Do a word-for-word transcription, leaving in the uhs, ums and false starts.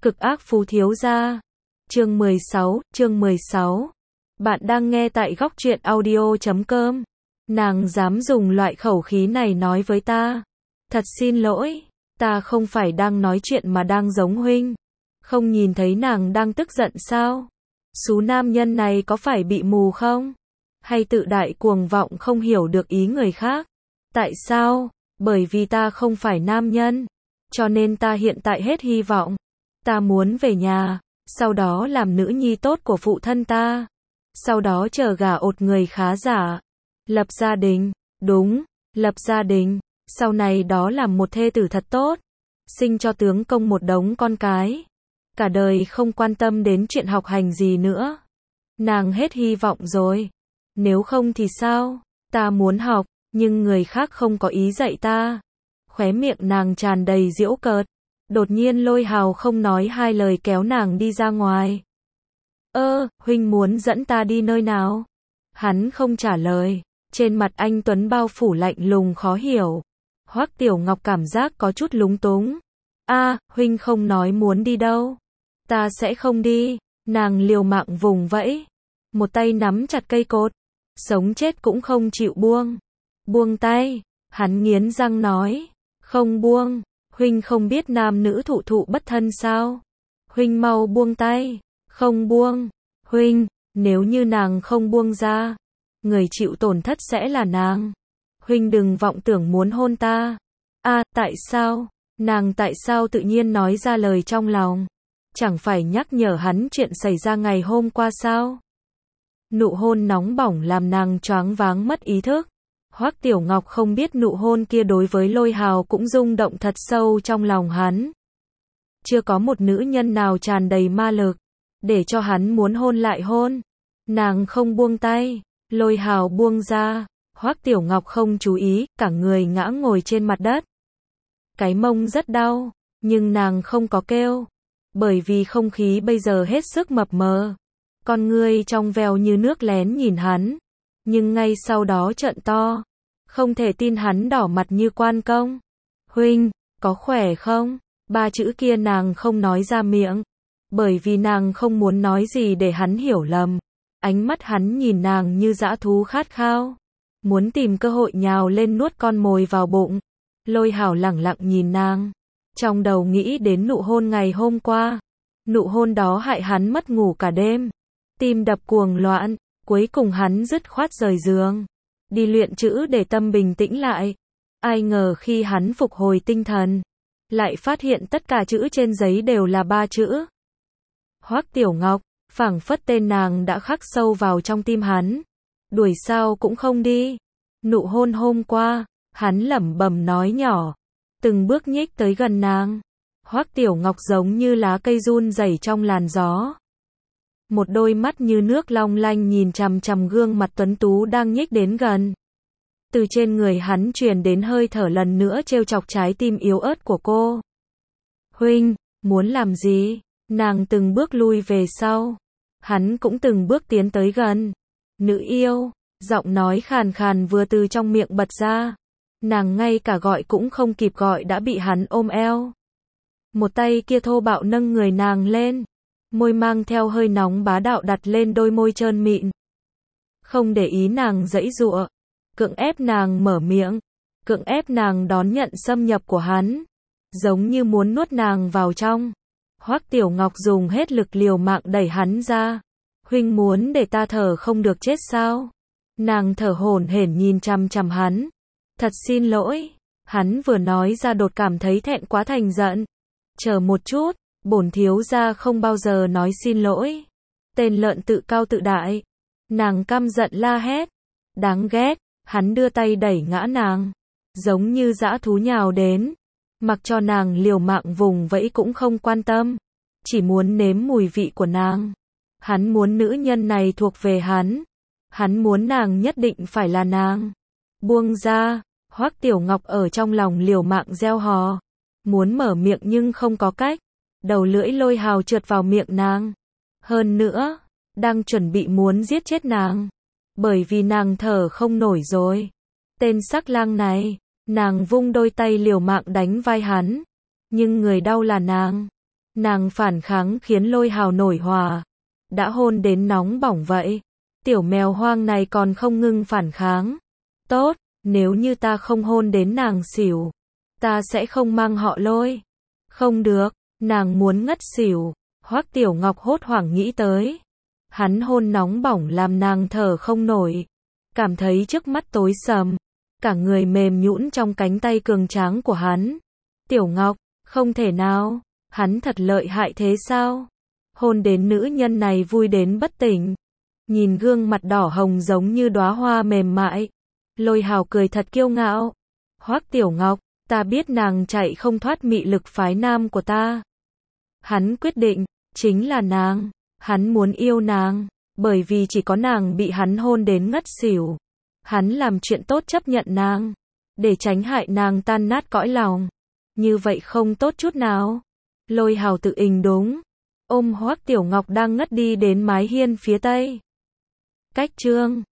Cực ác phú thiếu gia. Chương mười sáu, chương mười sáu. Bạn đang nghe tại góc truyện audio chấm com. Nàng dám dùng loại khẩu khí này nói với ta. Thật xin lỗi, ta không phải đang nói chuyện mà đang giống huynh. Không nhìn thấy nàng đang tức giận sao? Số nam nhân này có phải bị mù không? Hay tự đại cuồng vọng không hiểu được ý người khác? Tại sao? Bởi vì ta không phải nam nhân. Cho nên ta hiện tại hết hy vọng. Ta muốn về nhà, sau đó làm nữ nhi tốt của phụ thân ta. Sau đó chờ gả ột người khá giả. Lập gia đình, đúng, lập gia đình. Sau này đó làm một thê tử thật tốt. Sinh cho tướng công một đống con cái. Cả đời không quan tâm đến chuyện học hành gì nữa. Nàng hết hy vọng rồi. Nếu không thì sao? Ta muốn học, nhưng người khác không có ý dạy ta. Khóe miệng nàng tràn đầy giễu cợt. Đột nhiên Lôi Hào không nói hai lời kéo nàng đi ra ngoài. Ơ, huynh muốn dẫn ta đi nơi nào? Hắn không trả lời. Trên mặt anh Tuấn bao phủ lạnh lùng khó hiểu. Hoắc Tiểu Ngọc cảm giác có chút lúng túng. A, huynh không nói muốn đi đâu. Ta sẽ không đi. Nàng liều mạng vùng vẫy. Một tay nắm chặt cây cột. Sống chết cũng không chịu buông. Buông tay. Hắn nghiến răng nói. Không buông. Huynh không biết nam nữ thụ thụ bất thân sao? Huynh mau buông tay. Không buông. Huynh, nếu như nàng không buông ra, người chịu tổn thất sẽ là nàng. Huynh đừng vọng tưởng muốn hôn ta. A, tại sao? Nàng tại sao tự nhiên nói ra lời trong lòng? Chẳng phải nhắc nhở hắn chuyện xảy ra ngày hôm qua sao? Nụ hôn nóng bỏng làm nàng choáng váng mất ý thức. Hoắc Tiểu Ngọc không biết nụ hôn kia đối với Lôi Hào cũng rung động thật sâu trong lòng hắn. Chưa có một nữ nhân nào tràn đầy ma lực, để cho hắn muốn hôn lại hôn. Nàng không buông tay, Lôi Hào buông ra, Hoắc Tiểu Ngọc không chú ý, cả người ngã ngồi trên mặt đất. Cái mông rất đau, nhưng nàng không có kêu, bởi vì không khí bây giờ hết sức mập mờ. Con ngươi trong veo như nước lén nhìn hắn. Nhưng ngay sau đó trợn to. Không thể tin hắn đỏ mặt như quan công. Huynh, có khỏe không? Ba chữ kia nàng không nói ra miệng. Bởi vì nàng không muốn nói gì để hắn hiểu lầm. Ánh mắt hắn nhìn nàng như dã thú khát khao. Muốn tìm cơ hội nhào lên nuốt con mồi vào bụng. Lôi Hào lẳng lặng nhìn nàng. Trong đầu nghĩ đến nụ hôn ngày hôm qua. Nụ hôn đó hại hắn mất ngủ cả đêm. Tim đập cuồng loạn. Cuối cùng hắn dứt khoát rời giường, đi luyện chữ để tâm bình tĩnh lại. Ai ngờ khi hắn phục hồi tinh thần, lại phát hiện tất cả chữ trên giấy đều là ba chữ. Hoắc Tiểu Ngọc, phảng phất tên nàng đã khắc sâu vào trong tim hắn. Đuổi sao cũng không đi. Nụ hôn hôm qua, hắn lẩm bẩm nói nhỏ, từng bước nhích tới gần nàng. Hoắc Tiểu Ngọc giống như lá cây run rẩy trong làn gió. Một đôi mắt như nước long lanh nhìn chằm chằm gương mặt tuấn tú đang nhích đến gần. Từ trên người hắn truyền đến hơi thở lần nữa trêu chọc trái tim yếu ớt của cô. Huynh, muốn làm gì? Nàng từng bước lui về sau. Hắn cũng từng bước tiến tới gần. Nữ yêu, giọng nói khàn khàn vừa từ trong miệng bật ra. Nàng ngay cả gọi cũng không kịp gọi đã bị hắn ôm eo. Một tay kia thô bạo nâng người nàng lên. Môi mang theo hơi nóng bá đạo đặt lên đôi môi trơn mịn. Không để ý nàng giãy giụa, cưỡng ép nàng mở miệng, cưỡng ép nàng đón nhận xâm nhập của hắn, giống như muốn nuốt nàng vào trong. Hoắc Tiểu Ngọc dùng hết lực liều mạng đẩy hắn ra. Huynh muốn để ta thở không được chết sao? Nàng thở hổn hển nhìn chằm chằm hắn. Thật xin lỗi. Hắn vừa nói ra đột cảm thấy thẹn quá thành giận. Chờ một chút. Bổn thiếu gia không bao giờ nói xin lỗi. Tên lợn tự cao tự đại. Nàng căm giận la hét. Đáng ghét. Hắn đưa tay đẩy ngã nàng. Giống như dã thú nhào đến. Mặc cho nàng liều mạng vùng vẫy cũng không quan tâm. Chỉ muốn nếm mùi vị của nàng. Hắn muốn nữ nhân này thuộc về hắn. Hắn muốn nàng nhất định phải là nàng. Buông ra. Hoắc Tiểu Ngọc ở trong lòng liều mạng gieo hò. Muốn mở miệng nhưng không có cách. Đầu lưỡi Lôi Hào trượt vào miệng nàng. Hơn nữa, đang chuẩn bị muốn giết chết nàng. Bởi vì nàng thở không nổi rồi. Tên sắc lang này, nàng vung đôi tay liều mạng đánh vai hắn. Nhưng người đau là nàng. Nàng phản kháng khiến Lôi Hào nổi hỏa. Đã hôn đến nóng bỏng vậy. Tiểu mèo hoang này còn không ngưng phản kháng. Tốt, nếu như ta không hôn đến nàng xỉu, ta sẽ không mang họ Lôi. Không được, nàng muốn ngất xỉu. Hoắc Tiểu Ngọc hốt hoảng nghĩ tới. Hắn hôn nóng bỏng làm nàng thở không nổi. Cảm thấy trước mắt tối sầm. Cả người mềm nhũn trong cánh tay cường tráng của hắn. Tiểu Ngọc, không thể nào. Hắn thật lợi hại thế sao? Hôn đến nữ nhân này vui đến bất tỉnh. Nhìn gương mặt đỏ hồng giống như đóa hoa mềm mại. Lôi Hào cười thật kiêu ngạo. Hoắc Tiểu Ngọc, ta biết nàng chạy không thoát mị lực phái nam của ta. Hắn quyết định, chính là nàng. Hắn muốn yêu nàng, bởi vì chỉ có nàng bị hắn hôn đến ngất xỉu. Hắn làm chuyện tốt chấp nhận nàng, để tránh hại nàng tan nát cõi lòng. Như vậy không tốt chút nào. Lôi Hào tự ình đúng. Ôm Hoắc Tiểu Ngọc đang ngất đi đến mái hiên phía tây. Cách chương